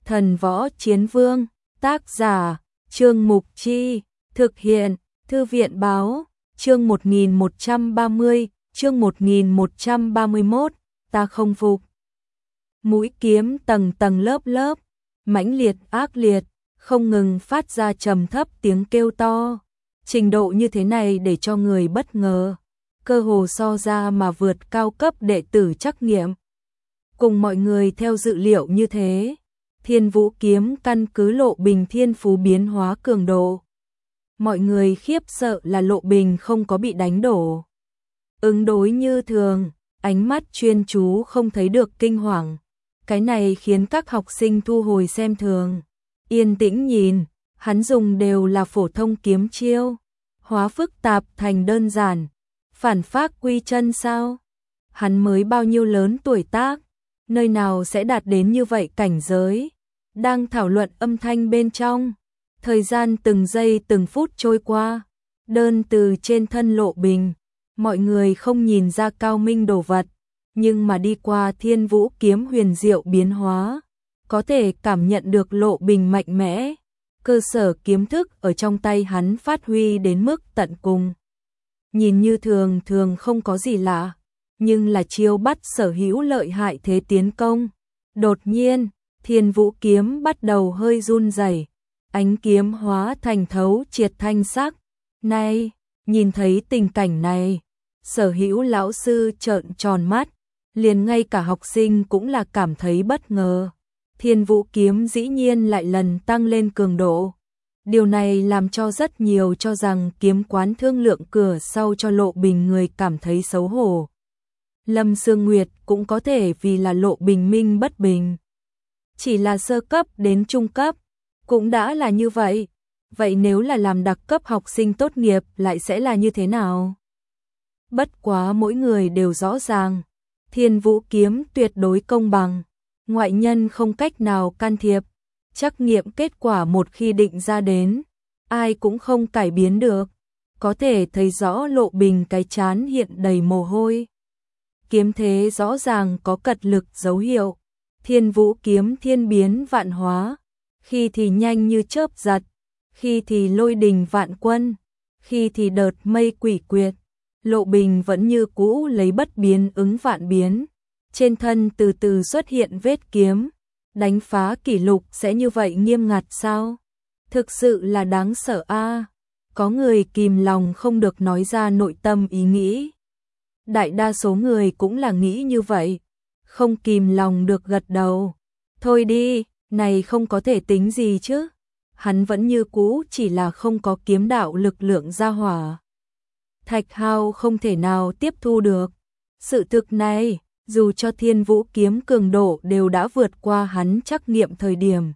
Thần Võ Chiến Vương, tác giả, Trương Mục Chi, thực hiện, Thư viện Báo, chương 1130, chương 1131, ta không phục. Mũi kiếm tầng tầng lớp lớp, mãnh liệt ác liệt, không ngừng phát ra trầm thấp tiếng kêu to. Trình độ như thế này để cho người bất ngờ, cơ hồ so ra mà vượt cao cấp đệ tử trắc nghiệm. Cùng mọi người theo dự liệu như thế, Thiên Vũ kiếm căn cứ Lộ Bình thiên phú biến hóa cường độ. Mọi người khiếp sợ là Lộ Bình không có bị đánh đổ. Ứng đối như thường, ánh mắt chuyên chú không thấy được kinh hoàng. Cái này khiến các học sinh thu hồi xem thường. Yên tĩnh nhìn, hắn dùng đều là phổ thông kiếm chiêu. Hóa phức tạp thành đơn giản. Phản phác quy chân sao? Hắn mới bao nhiêu lớn tuổi tác, nơi nào sẽ đạt đến như vậy cảnh giới? Đang thảo luận âm thanh bên trong. Thời gian từng giây từng phút trôi qua. Đơn từ trên thân Lộ Bình, mọi người không nhìn ra cao minh đồ vật, nhưng mà đi qua Thiên Vũ kiếm huyền diệu biến hóa, có thể cảm nhận được Lộ Bình mạnh mẽ. Cơ sở kiếm thức ở trong tay hắn phát huy đến mức tận cùng. Nhìn như thường thường không có gì lạ, nhưng là chiêu bắt sở hữu lợi hại thế tiến công. Đột nhiên, Thiên Vũ kiếm bắt đầu hơi run rẩy, ánh kiếm hóa thành thấu triệt thanh sắc. Này, nhìn thấy tình cảnh này, sở hữu lão sư trợn tròn mắt, liền ngay cả học sinh cũng là cảm thấy bất ngờ. Thiên Vũ kiếm dĩ nhiên lại lần tăng lên cường độ. Điều này làm cho rất nhiều cho rằng kiếm quán thương lượng cửa sau cho Lộ Bình người cảm thấy xấu hổ. Lâm Sương Nguyệt cũng có thể vì là Lộ Bình minh bất bình. Chỉ là sơ cấp đến trung cấp, cũng đã là như vậy. Vậy nếu là làm đặc cấp học sinh tốt nghiệp lại sẽ là như thế nào? Bất quá mỗi người đều rõ ràng, Thiên Vũ kiếm tuyệt đối công bằng, ngoại nhân không cách nào can thiệp. Trắc nghiệm kết quả một khi định ra đến, ai cũng không cải biến được. Có thể thấy rõ Lộ Bình cái trán hiện đầy mồ hôi. Kiếm thế rõ ràng có cật lực dấu hiệu. Thiên Vũ kiếm thiên biến vạn hóa, khi thì nhanh như chớp giật, khi thì lôi đình vạn quân, khi thì đợt mây quỷ quyệt. Lộ Bình vẫn như cũ lấy bất biến ứng vạn biến, trên thân từ từ xuất hiện vết kiếm. Đánh phá kỷ lục sẽ như vậy nghiêm ngặt sao? Thực sự là đáng sợ a. Có người kìm lòng không được nói ra nội tâm ý nghĩ. Đại đa số người cũng là nghĩ như vậy, không kìm lòng được gật đầu. Thôi đi, này không có thể tính gì chứ. Hắn vẫn như cũ chỉ là không có kiếm đạo lực lượng gia hỏa. Thạch Hao không thể nào tiếp thu được. Sự thực này, dù cho Thiên Vũ kiếm cường độ đều đã vượt qua hắn trắc nghiệm thời điểm.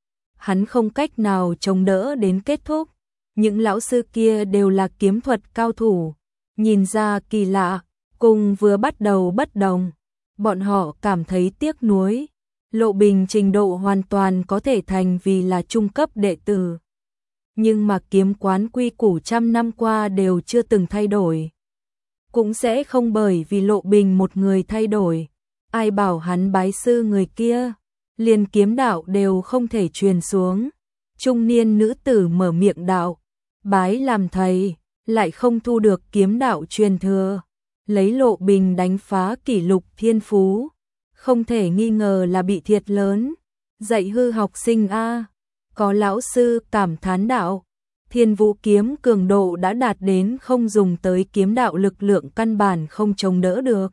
Hắn không cách nào chống đỡ đến kết thúc. Những lão sư kia đều là kiếm thuật cao thủ. Nhìn ra kỳ lạ, cùng vừa bắt đầu bất đồng. Bọn họ cảm thấy tiếc nuối. Lộ Bình trình độ hoàn toàn có thể thành vì là trung cấp đệ tử. Nhưng mà kiếm quán quy củ trăm năm qua đều chưa từng thay đổi. Cũng sẽ không bởi vì Lộ Bình một người thay đổi. Ai bảo hắn bái sư người kia, liền kiếm đạo đều không thể truyền xuống. Trung niên nữ tử mở miệng đạo, bái làm thầy, lại không thu được kiếm đạo truyền thừa. Lấy Lộ Bình đánh phá kỷ lục thiên phú, không thể nghi ngờ là bị thiệt lớn. Dạy hư học sinh a. Có lão sư cảm thán đạo, Thiên Vũ kiếm cường độ đã đạt đến không dùng tới kiếm đạo lực lượng căn bản không chống đỡ được.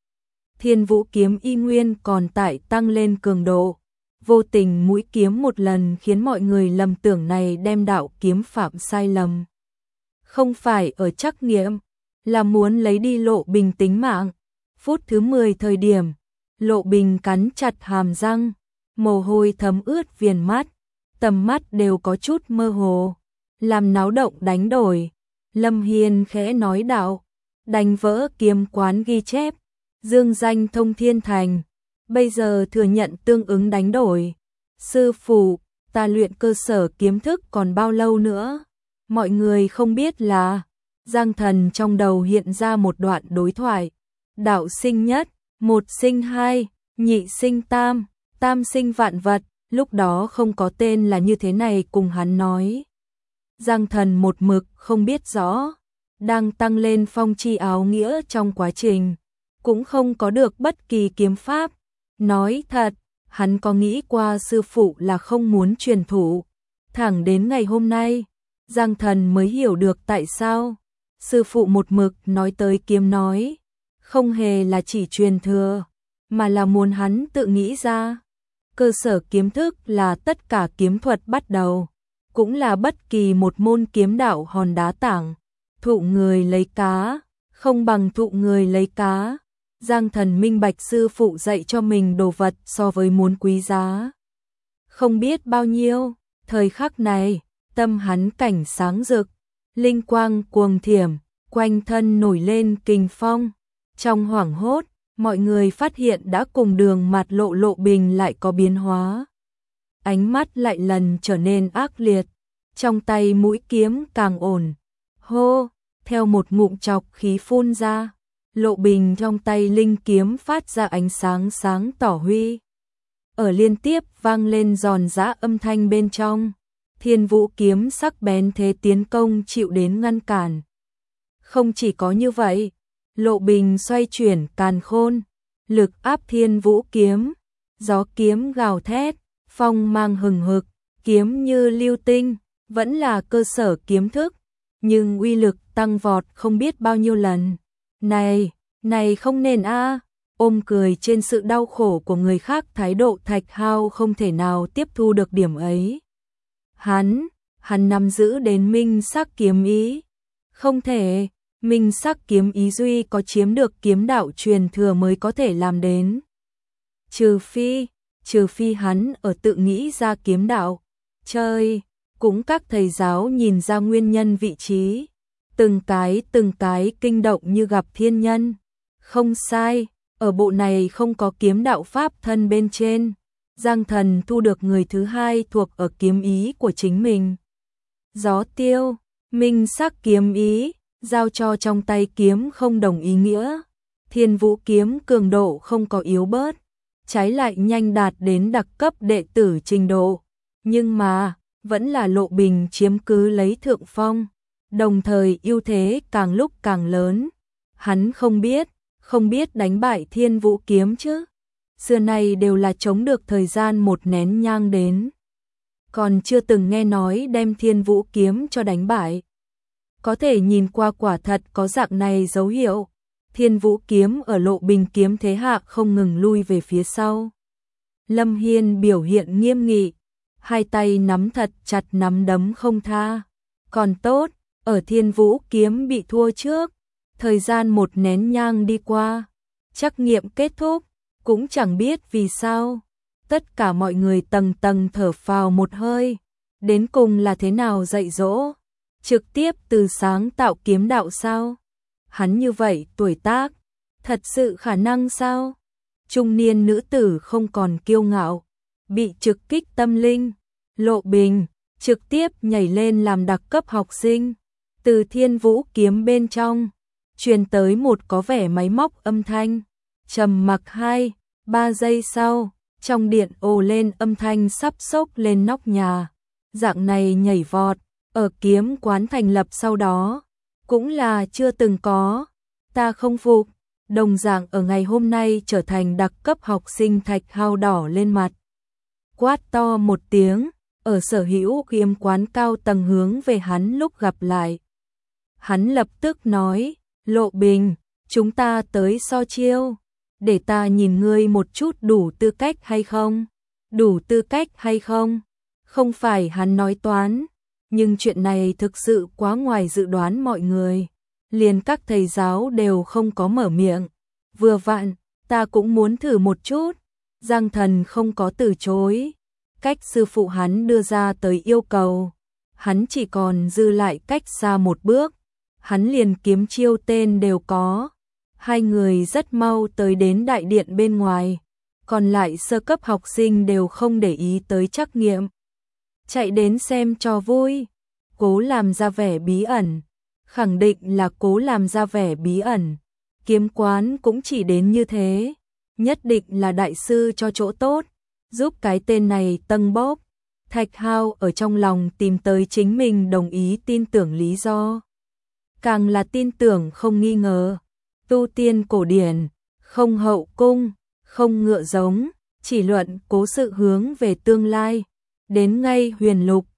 Thiên Vũ kiếm y nguyên còn tại tăng lên cường độ. Vô tình mũi kiếm một lần khiến mọi người lầm tưởng này đem đạo kiếm phạm sai lầm. Không phải ở trắc nghiệm, là muốn lấy đi Lộ Bình tính mạng. Phút thứ 10 thời điểm, Lộ Bình cắn chặt hàm răng, mồ hôi thấm ướt viền mắt, tầm mắt đều có chút mơ hồ. Làm náo động đánh đổi. Lâm Hiên khẽ nói đạo, đánh vỡ kiếm quán ghi chép, dương danh thông thiên thành, bây giờ thừa nhận tương ứng đánh đổi. Sư phụ, ta luyện cơ sở kiếm thức còn bao lâu nữa? Mọi người không biết là, Giang Thần trong đầu hiện ra một đoạn đối thoại. Đạo sinh nhất, một sinh hai, nhị sinh tam, tam sinh vạn vật, lúc đó không có tên là như thế này cùng hắn nói. Giang Thần một mực không biết rõ, đang tăng lên phong chi áo nghĩa trong quá trình, cũng không có được bất kỳ kiếm pháp. Nói thật, hắn có nghĩ qua sư phụ là không muốn truyền thụ. Thẳng đến ngày hôm nay, Giang Thần mới hiểu được tại sao sư phụ một mực nói tới kiếm nói, không hề là chỉ truyền thừa, mà là muốn hắn tự nghĩ ra. Cơ sở kiếm thức là tất cả kiếm thuật bắt đầu, cũng là bất kỳ một môn kiếm đạo hòn đá tảng. Thụ người lấy cá, không bằng thụ người lấy cá. Giang Thần minh bạch sư phụ dạy cho mình đồ vật so với muốn quý giá không biết bao nhiêu. Thời khắc này, tâm hắn cảnh sáng rực, linh quang cuồng thiểm, quanh thân nổi lên kình phong. Trong hoảng hốt, mọi người phát hiện đã cùng đường mặt Lộ Bình lại có biến hóa. Ánh mắt lại lần trở nên ác liệt, trong tay mũi kiếm càng ổn. Hô, theo một ngụm chọc khí phun ra, Lộ Bình trong tay linh kiếm phát ra ánh sáng sáng tỏ huy. Ở liên tiếp vang lên giòn giã âm thanh bên trong, Thiên Vũ kiếm sắc bén thế tiến công chịu đến ngăn cản. Không chỉ có như vậy, Lộ Bình xoay chuyển càn khôn, lực áp Thiên Vũ kiếm, gió kiếm gào thét, phong mang hừng hực, kiếm như lưu tinh, vẫn là cơ sở kiếm thức, nhưng uy lực tăng vọt không biết bao nhiêu lần. Này không nên a. Ôm cười trên sự đau khổ của người khác thái độ Thạch Hao không thể nào tiếp thu được điểm ấy. Hắn nắm giữ đến minh sắc kiếm ý. Không thể, minh sắc kiếm ý duy có chiếm được kiếm đạo truyền thừa mới có thể làm đến. Trừ phi hắn ở tự nghĩ ra kiếm đạo. Chơi, cũng các thầy giáo nhìn ra nguyên nhân vị trí. Từng cái kinh động như gặp thiên nhân. Không sai, ở bộ này không có kiếm đạo pháp thân bên trên. Giang Thần thu được người thứ hai thuộc ở kiếm ý của chính mình. Gió tiêu, minh sắc kiếm ý, giao cho trong tay kiếm không đồng ý nghĩa. Thiên Vũ kiếm cường độ không có yếu bớt, trái lại nhanh đạt đến đặc cấp đệ tử trình độ. Nhưng mà, vẫn là Lộ Bình chiếm cứ lấy thượng phong, đồng thời ưu thế càng lúc càng lớn. Hắn không biết đánh bại Thiên Vũ kiếm chứ. Xưa nay đều là chống được thời gian một nén nhang đến. Còn chưa từng nghe nói đem Thiên Vũ kiếm cho đánh bại. Có thể nhìn qua quả thật có dạng này dấu hiệu. Thiên Vũ kiếm ở Lộ Bình kiếm thế hạ không ngừng lui về phía sau. Lâm Hiên biểu hiện nghiêm nghị, hai tay nắm thật chặt nắm đấm không tha. Còn tốt, ở Thiên Vũ kiếm bị thua trước, thời gian một nén nhang đi qua, trắc nghiệm kết thúc, cũng chẳng biết vì sao. Tất cả mọi người tầng tầng thở phào một hơi, đến cùng là thế nào dạy dỗ, trực tiếp từ sáng tạo kiếm đạo sao? Hắn như vậy tuổi tác, thật sự khả năng sao? Trung niên nữ tử không còn kiêu ngạo, bị trực kích tâm linh, Lộ Bình trực tiếp nhảy lên làm đặc cấp học sinh. Từ Thiên Vũ kiếm bên trong truyền tới một có vẻ máy móc âm thanh. Trầm mặc 2-3 giây sau, trong điện ồ lên âm thanh sắp xốc lên nóc nhà. Dạng này nhảy vọt ở kiếm quán thành lập sau đó cũng là chưa từng có. Ta không phục. Đồng dạng ở ngày hôm nay trở thành đặc cấp học sinh Thạch Hao đỏ lên mặt, quát to một tiếng. Ở sở hữu kiếm quán cao tầng hướng về hắn lúc gặp lại, hắn lập tức nói: Lộ Bình, chúng ta tới so chiêu, để ta nhìn ngươi một chút đủ tư cách hay không. Đủ tư cách hay không? Không phải hắn nói toán, nhưng chuyện này thực sự quá ngoài dự đoán mọi người. Liền các thầy giáo đều không có mở miệng. Vừa vặn, ta cũng muốn thử một chút. Giang Thần không có từ chối. Cách sư phụ hắn đưa ra tới yêu cầu, hắn chỉ còn dư lại cách xa một bước. Hắn liền kiếm chiêu tên đều có. Hai người rất mau tới đến đại điện bên ngoài. Còn lại sơ cấp học sinh đều không để ý tới trắc nghiệm, chạy đến xem cho vui, cố làm ra vẻ bí ẩn. Khẳng định là cố làm ra vẻ bí ẩn. Kiếm quán cũng chỉ đến như thế, nhất định là đại sư cho chỗ tốt. giúp cái tên này tâng bốc. Thạch Hao ở trong lòng tìm tới chính mình đồng ý tin tưởng lý do. Càng là tin tưởng không nghi ngờ. Tu tiên cổ điển, không hậu cung, không ngựa giống, chỉ luận cố sự hướng về tương lai. Đến ngay huyền lục,